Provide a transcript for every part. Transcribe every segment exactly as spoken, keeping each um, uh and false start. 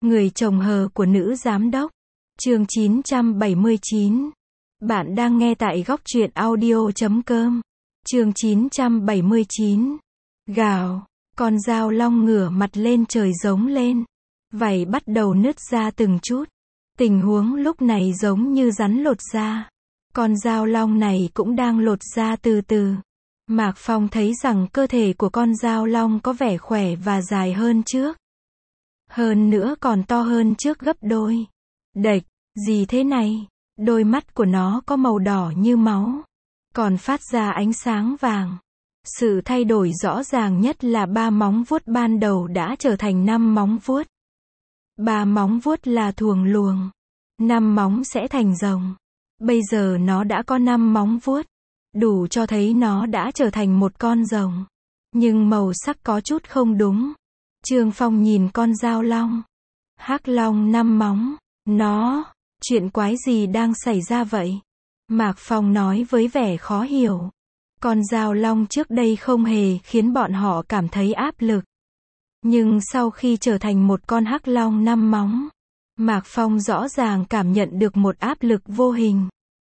Người chồng hờ của nữ giám đốc. Chương chín trăm bảy mươi chín. Bạn đang nghe tại góc truyện audio chấm com. Chương chín trăm bảy mươi chín. Gào, con dao long ngửa mặt lên trời giống lên. Vảy bắt đầu nứt ra từng chút. Tình huống lúc này giống như rắn lột da. Con dao long này cũng đang lột da từ từ. Mạc Phong thấy rằng cơ thể của con dao long có vẻ khỏe và dài hơn trước. Hơn nữa còn to hơn trước gấp đôi. Đệch, gì thế này? Đôi mắt của nó có màu đỏ như máu, còn phát ra ánh sáng vàng. Sự thay đổi rõ ràng nhất là ba móng vuốt ban đầu đã trở thành năm móng vuốt. Ba móng vuốt là thuồng luồng. Năm móng sẽ thành rồng. Bây giờ nó đã có năm móng vuốt. Đủ cho thấy nó đã trở thành một con rồng. Nhưng màu sắc có chút không đúng. Trương Phong nhìn con dao long. Hắc long năm móng. Nó, chuyện quái gì đang xảy ra vậy? Mạc Phong nói với vẻ khó hiểu. Con dao long trước đây không hề khiến bọn họ cảm thấy áp lực. Nhưng sau khi trở thành một con hắc long năm móng, Mạc Phong rõ ràng cảm nhận được một áp lực vô hình.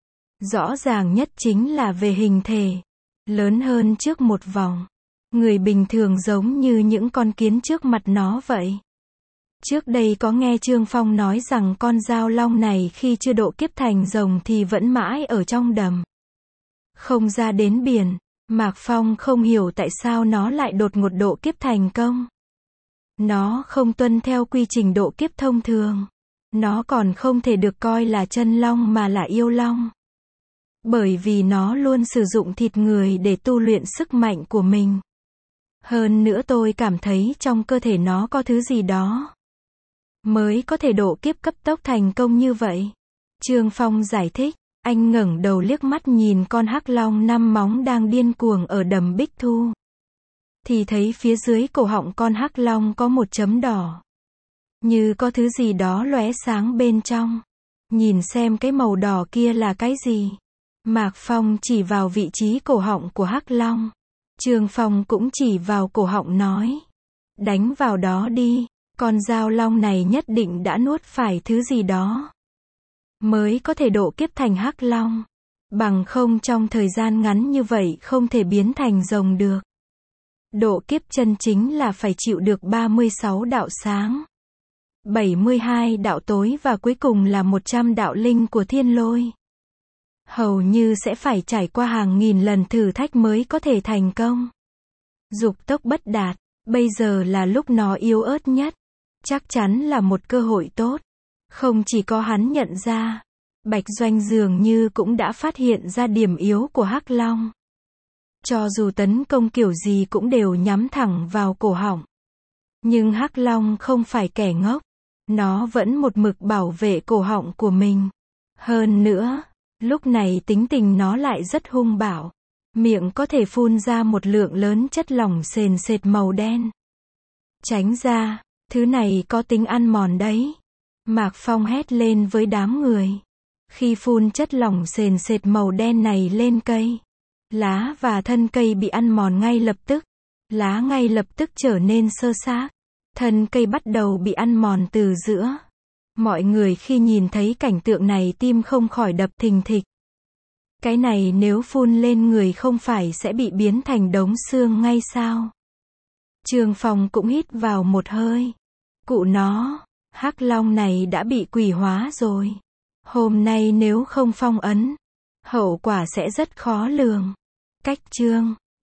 Rõ ràng nhất chính là về hình thể. Lớn hơn trước một vòng. Người bình thường giống như những con kiến trước mặt nó vậy. Trước đây có nghe Trương Phong nói rằng con dao long này khi chưa độ kiếp thành rồng thì vẫn mãi ở trong đầm. Không ra đến biển. Mạc Phong không hiểu tại sao nó lại đột ngột độ kiếp thành công. Nó không tuân theo quy trình độ kiếp thông thường. Nó còn không thể được coi là chân long mà là yêu long. Bởi vì nó luôn sử dụng thịt người để tu luyện sức mạnh của mình. Hơn nữa tôi cảm thấy trong cơ thể nó có thứ gì đó mới có thể độ kiếp cấp tốc thành công như vậy. Trương Phong giải thích. Anh ngẩng đầu liếc mắt nhìn con hắc long năm móng đang điên cuồng ở đầm Bích Thu. Thì thấy phía dưới cổ họng con hắc long có một chấm đỏ. Như có thứ gì đó lóe sáng bên trong. Nhìn xem cái màu đỏ kia là cái gì. Mạc Phong chỉ vào vị trí cổ họng của hắc long. Trương Phong cũng chỉ vào cổ họng nói. Đánh vào đó đi, con dao long này nhất định đã nuốt phải thứ gì đó. Mới có thể độ kiếp thành hắc long. Bằng không trong thời gian ngắn như vậy không thể biến thành rồng được. Độ kiếp chân chính là phải chịu được ba mươi sáu đạo sáng, bảy mươi hai đạo tối và cuối cùng là một trăm đạo linh của thiên lôi. Hầu như sẽ phải trải qua hàng nghìn lần thử thách mới có thể thành công. Dục tốc bất đạt, bây giờ là lúc nó yếu ớt nhất. Chắc chắn là một cơ hội tốt. Không chỉ có hắn nhận ra, Bạch Doanh dường như cũng đã phát hiện ra điểm yếu của hắc long. Cho dù tấn công kiểu gì cũng đều nhắm thẳng vào cổ họng. Nhưng hắc long không phải kẻ ngốc. Nó vẫn một mực bảo vệ cổ họng của mình. Hơn nữa, lúc này tính tình nó lại rất hung bạo. Miệng có thể phun ra một lượng lớn chất lỏng sền sệt màu đen. Tránh ra, thứ này có tính ăn mòn đấy. Mạc Phong hét lên với đám người. Khi phun chất lỏng sền sệt màu đen này lên cây, lá và thân cây bị ăn mòn ngay lập tức. Lá ngay lập tức trở nên xơ xác. Thân cây bắt đầu bị ăn mòn từ giữa. Mọi người khi nhìn thấy cảnh tượng này tim không khỏi đập thình thịch. Cái này nếu phun lên người không phải sẽ bị biến thành đống xương ngay sao? Trương Phong cũng hít vào một hơi. Cụ nó, hắc long này đã bị quỷ hóa rồi. Hôm nay nếu không phong ấn, hậu quả sẽ rất khó lường. Cách chương